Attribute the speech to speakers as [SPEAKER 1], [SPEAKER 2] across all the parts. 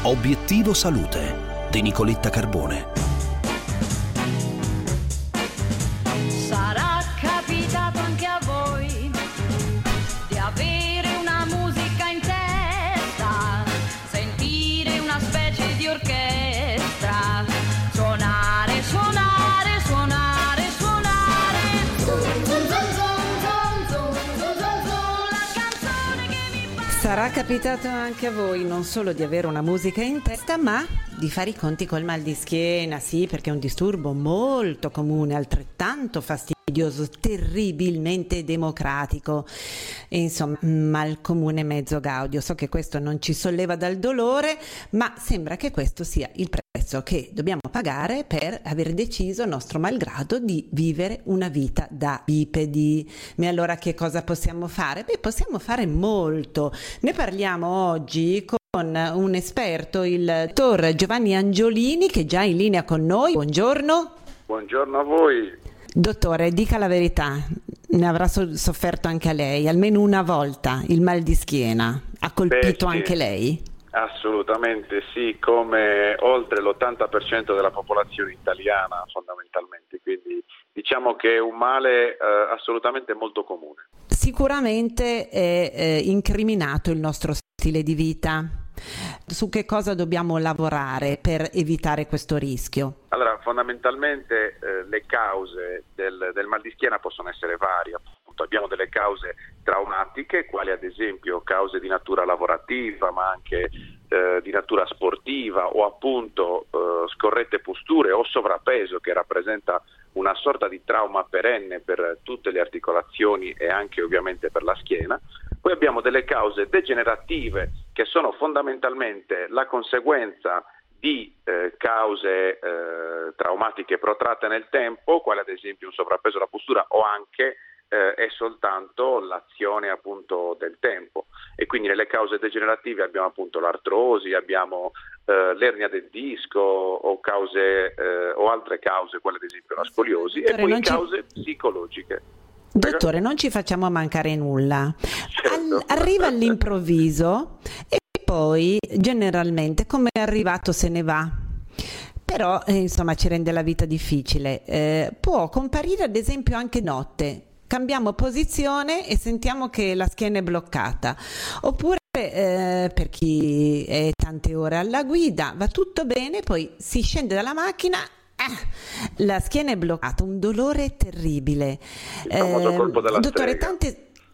[SPEAKER 1] Obiettivo Salute di Nicoletta Carbone.
[SPEAKER 2] Sarà capitato anche a voi di avere una musica in testa, sentire una specie di orchestra, suonare, suonare, suonare, suonare. La canzone che mi fa.
[SPEAKER 3] Sarà capitato anche a voi non solo di avere una musica in testa, ma di fare i conti col mal di schiena, sì, perché è un disturbo molto comune, altrettanto fastidioso, terribilmente democratico, e insomma, mal comune mezzo gaudio. So che questo non ci solleva dal dolore, ma sembra che questo sia il prezzo che dobbiamo pagare per aver deciso, nostro malgrado, di vivere una vita da bipedi. Ma allora che cosa possiamo fare? Beh, possiamo fare molto. Ne parliamo oggi con un esperto, il dottor Giovanni Angiolini, che è già in linea con noi. Buongiorno.
[SPEAKER 4] Buongiorno a voi.
[SPEAKER 3] Dottore, dica la verità, ne avrà sofferto anche lei, almeno una volta il mal di schiena, ha colpito
[SPEAKER 4] Sì,
[SPEAKER 3] anche lei?
[SPEAKER 4] Assolutamente sì, come oltre l'80% della popolazione italiana fondamentalmente, quindi diciamo che è un male assolutamente molto comune.
[SPEAKER 3] Sicuramente è incriminato il nostro stile di vita. Su che cosa dobbiamo lavorare per evitare questo rischio?
[SPEAKER 4] Allora, fondamentalmente le cause del mal di schiena possono essere varie. Appunto, abbiamo delle cause traumatiche, quali ad esempio cause di natura lavorativa, ma anche di natura sportiva, o appunto scorrette posture o sovrappeso, che rappresenta una sorta di trauma perenne per tutte le articolazioni e anche ovviamente per la schiena. Poi abbiamo delle cause degenerative, che sono fondamentalmente la conseguenza di cause traumatiche protratte nel tempo, quale ad esempio un sovrappeso, la postura, o anche è soltanto l'azione appunto del tempo. E quindi nelle cause degenerative abbiamo appunto l'artrosi, abbiamo l'ernia del disco o cause o altre cause, quale ad esempio la scoliosi, e poi cause psicologiche.
[SPEAKER 3] Dottore, non ci facciamo mancare nulla.
[SPEAKER 4] Certo.
[SPEAKER 3] Arriva all'improvviso e poi generalmente, come è arrivato, se ne va. Però insomma ci rende la vita difficile. Può comparire ad esempio anche notte. Cambiamo posizione e sentiamo che la schiena è bloccata. Oppure per chi è tante ore alla guida va tutto bene, poi si scende dalla macchina, la schiena è bloccata, un dolore terribile.
[SPEAKER 4] Il famoso colpo della
[SPEAKER 3] dottore,
[SPEAKER 4] strega.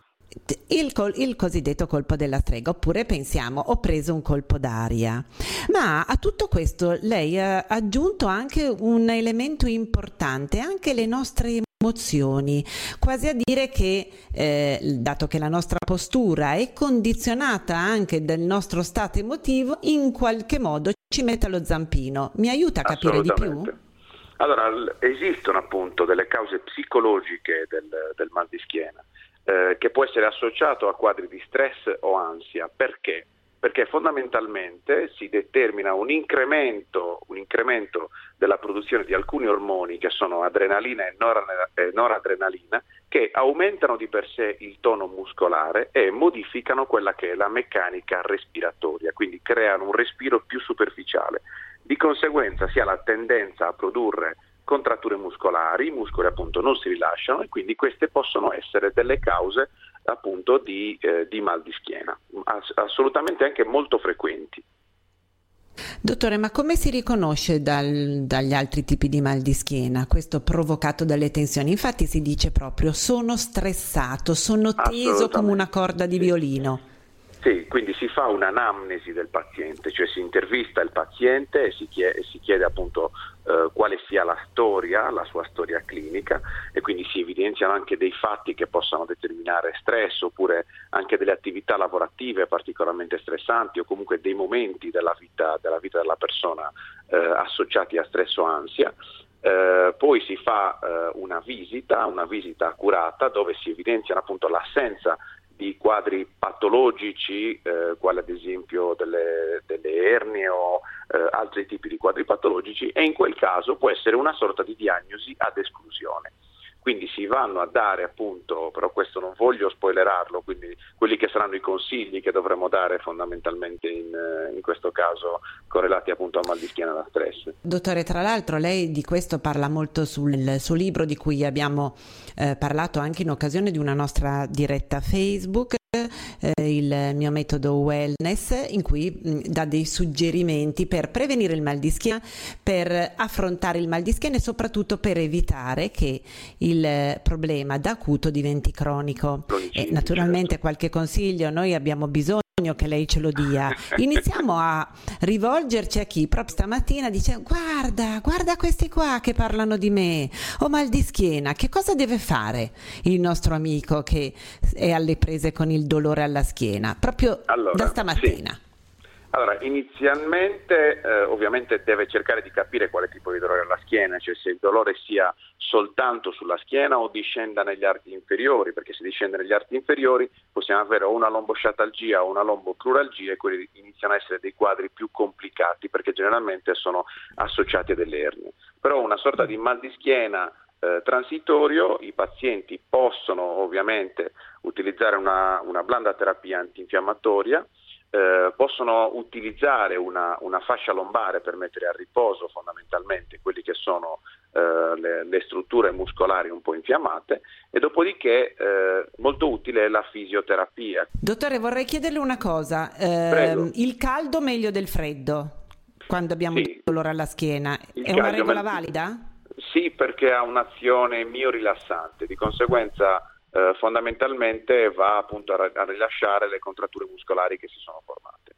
[SPEAKER 3] Il cosiddetto colpo della strega, oppure pensiamo ho preso un colpo d'aria. Ma a tutto questo lei ha aggiunto anche un elemento importante, anche le nostre emozioni, quasi a dire che dato che la nostra postura è condizionata anche dal nostro stato emotivo, in qualche modo ci mette allo zampino. Mi aiuta a capire di più?
[SPEAKER 4] Allora, esistono appunto delle cause psicologiche del mal di schiena, che può essere associato a quadri di stress o ansia. Perché? Perché fondamentalmente si determina un incremento della produzione di alcuni ormoni, che sono adrenalina e noradrenalina, che aumentano di per sé il tono muscolare e modificano quella che è la meccanica respiratoria, quindi creano un respiro più superficiale. Di conseguenza si ha la tendenza a produrre contratture muscolari, i muscoli appunto non si rilasciano, e quindi queste possono essere delle cause appunto di mal di schiena, assolutamente anche molto frequenti.
[SPEAKER 3] Dottore, ma come si riconosce dagli altri tipi di mal di schiena, questo provocato dalle tensioni? Infatti si dice proprio sono stressato, sono teso come una corda di violino.
[SPEAKER 4] Sì, quindi si fa un'anamnesi del paziente, cioè si intervista il paziente e si chiede appunto quale sia la sua storia clinica, e quindi si evidenziano anche dei fatti che possano determinare stress, oppure anche delle attività lavorative particolarmente stressanti, o comunque dei momenti della vita della persona associati a stress o ansia. Poi si fa una visita accurata, dove si evidenziano appunto l'assenza di quadri patologici, quali ad esempio delle ernie o altri tipi di quadri patologici, e in quel caso può essere una sorta di diagnosi ad esclusione. quindi si vanno a dare appunto, però questo non voglio spoilerarlo, quindi quelli che saranno i consigli che dovremo dare fondamentalmente in questo caso correlati appunto al mal di schiena da stress.
[SPEAKER 3] Dottore, tra l'altro lei di questo parla molto sul suo libro di cui abbiamo parlato anche in occasione di una nostra diretta Facebook, il mio metodo wellness, in cui dà dei suggerimenti per prevenire il mal di schiena, per affrontare il mal di schiena e soprattutto per evitare che il problema da acuto diventi cronico. E naturalmente qualche consiglio noi abbiamo bisogno che lei ce lo dia. Iniziamo a rivolgerci a chi proprio stamattina dice: guarda questi qua che parlano di me, ho mal di schiena. Che cosa deve fare il nostro amico che è alle prese con il dolore alla schiena proprio da stamattina?
[SPEAKER 4] Sì. Allora, inizialmente ovviamente deve cercare di capire quale tipo di dolore alla schiena, cioè se il dolore sia soltanto sulla schiena o discenda negli arti inferiori, perché se discende negli arti inferiori possiamo avere o una lombosciatalgia o una lombocruralgia, e quelli iniziano a essere dei quadri più complicati perché generalmente sono associati a delle ernie. Però una sorta di mal di schiena transitorio, i pazienti possono ovviamente utilizzare una blanda terapia antinfiammatoria, possono utilizzare una fascia lombare per mettere a riposo fondamentalmente quelli che sono le strutture muscolari un po' infiammate, e dopodiché molto utile è la fisioterapia.
[SPEAKER 3] Dottore, vorrei chiederle una cosa, il caldo meglio del freddo quando abbiamo dolore alla schiena, è una regola valida?
[SPEAKER 4] Sì, perché ha un'azione miorilassante, di conseguenza fondamentalmente va appunto a rilasciare le contratture muscolari che si sono formate.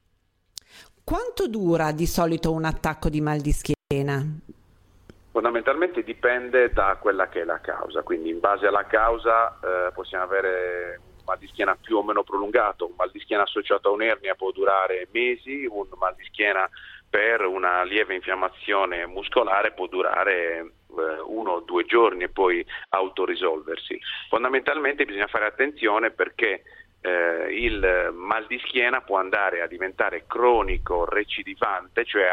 [SPEAKER 3] Quanto dura di solito un attacco di mal di schiena?
[SPEAKER 4] Fondamentalmente dipende da quella che è la causa, quindi in base alla causa possiamo avere un mal di schiena più o meno prolungato. Un mal di schiena associato a un'ernia può durare mesi, un mal di schiena per una lieve infiammazione muscolare può durare 1 o 2 giorni e poi autorisolversi. Fondamentalmente bisogna fare attenzione perché il mal di schiena può andare a diventare cronico recidivante, cioè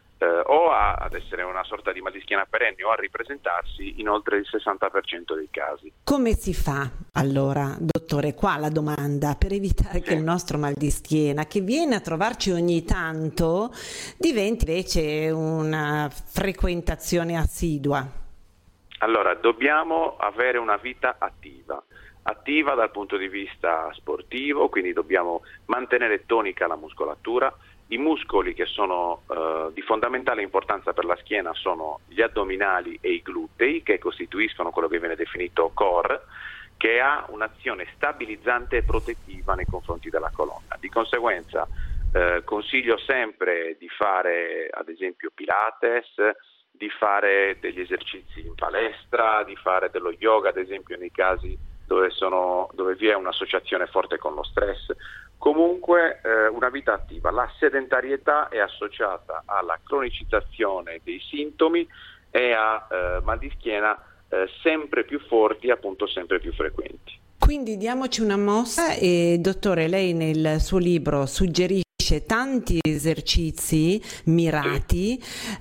[SPEAKER 4] ad essere una sorta di mal di schiena perenne o a ripresentarsi in oltre il 60% dei casi.
[SPEAKER 3] Come si fa allora, dottore, qua la domanda, per evitare che il nostro mal di schiena, che viene a trovarci ogni tanto, diventi invece una frequentazione assidua?
[SPEAKER 4] Allora, dobbiamo avere una vita attiva dal punto di vista sportivo, quindi dobbiamo mantenere tonica la muscolatura. I muscoli che sono di fondamentale importanza per la schiena sono gli addominali e i glutei, che costituiscono quello che viene definito core, che ha un'azione stabilizzante e protettiva nei confronti della colonna. Di conseguenza consiglio sempre di fare ad esempio Pilates, di fare degli esercizi in palestra, di fare dello yoga ad esempio nei casi dove vi è un'associazizione forte con lo stress. Comunque una vita attiva. La sedentarietà è associata alla cronicizzazione dei sintomi e a mal di schiena sempre più forti, appunto sempre più frequenti.
[SPEAKER 3] Quindi diamoci una mossa e dottore, lei nel suo libro suggerisce tanti esercizi mirati,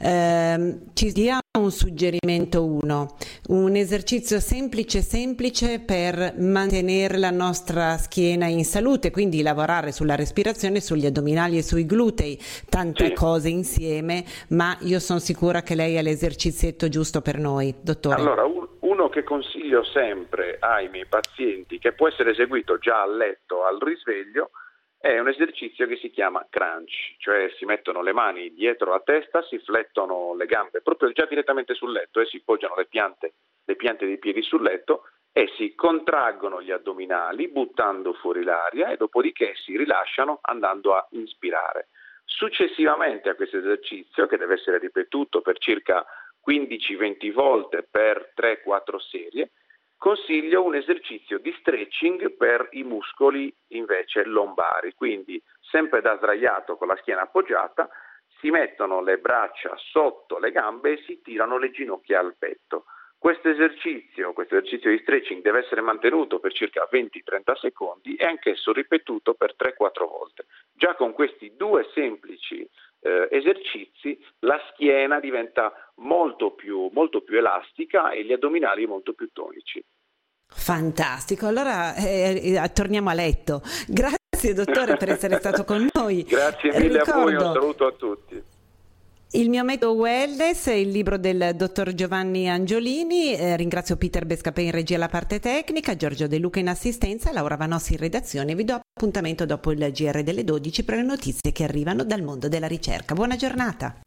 [SPEAKER 3] ci dia un suggerimento, un esercizio semplice per mantenere la nostra schiena in salute, quindi lavorare sulla respirazione, sugli addominali e sui glutei, tante cose insieme, ma io sono sicura che lei ha l'esercizietto giusto per noi, dottore.
[SPEAKER 4] Allora, uno che consiglio sempre ai miei pazienti, che può essere eseguito già a letto al risveglio, è un esercizio che si chiama crunch, cioè si mettono le mani dietro la testa, si flettono le gambe proprio già direttamente sul letto e si poggiano le piante dei piedi sul letto e si contraggono gli addominali buttando fuori l'aria e dopodiché si rilasciano andando a inspirare. Successivamente a questo esercizio, che deve essere ripetuto per circa 15-20 volte per 3-4 serie, consiglio un esercizio di stretching per i muscoli invece lombari, quindi sempre da sdraiato con la schiena appoggiata, si mettono le braccia sotto le gambe e si tirano le ginocchia al petto. Questo esercizio di stretching deve essere mantenuto per circa 20-30 secondi e anch'esso ripetuto per 3-4 volte. Già con questi 2 semplici esercizi la schiena diventa molto più elastica e gli addominali molto più tonici.
[SPEAKER 3] Fantastico, allora torniamo a letto. Grazie dottore per essere stato con noi.
[SPEAKER 4] Grazie mille a voi, un saluto a tutti.
[SPEAKER 3] Il mio metodo wellness è il libro del dottor Giovanni Angiolini. Ringrazio Peter Bescapè in regia alla parte tecnica, Giorgio De Luca in assistenza, Laura Vanossi in redazione. Vi do appuntamento dopo il GR delle 12 per le notizie che arrivano dal mondo della ricerca. Buona giornata.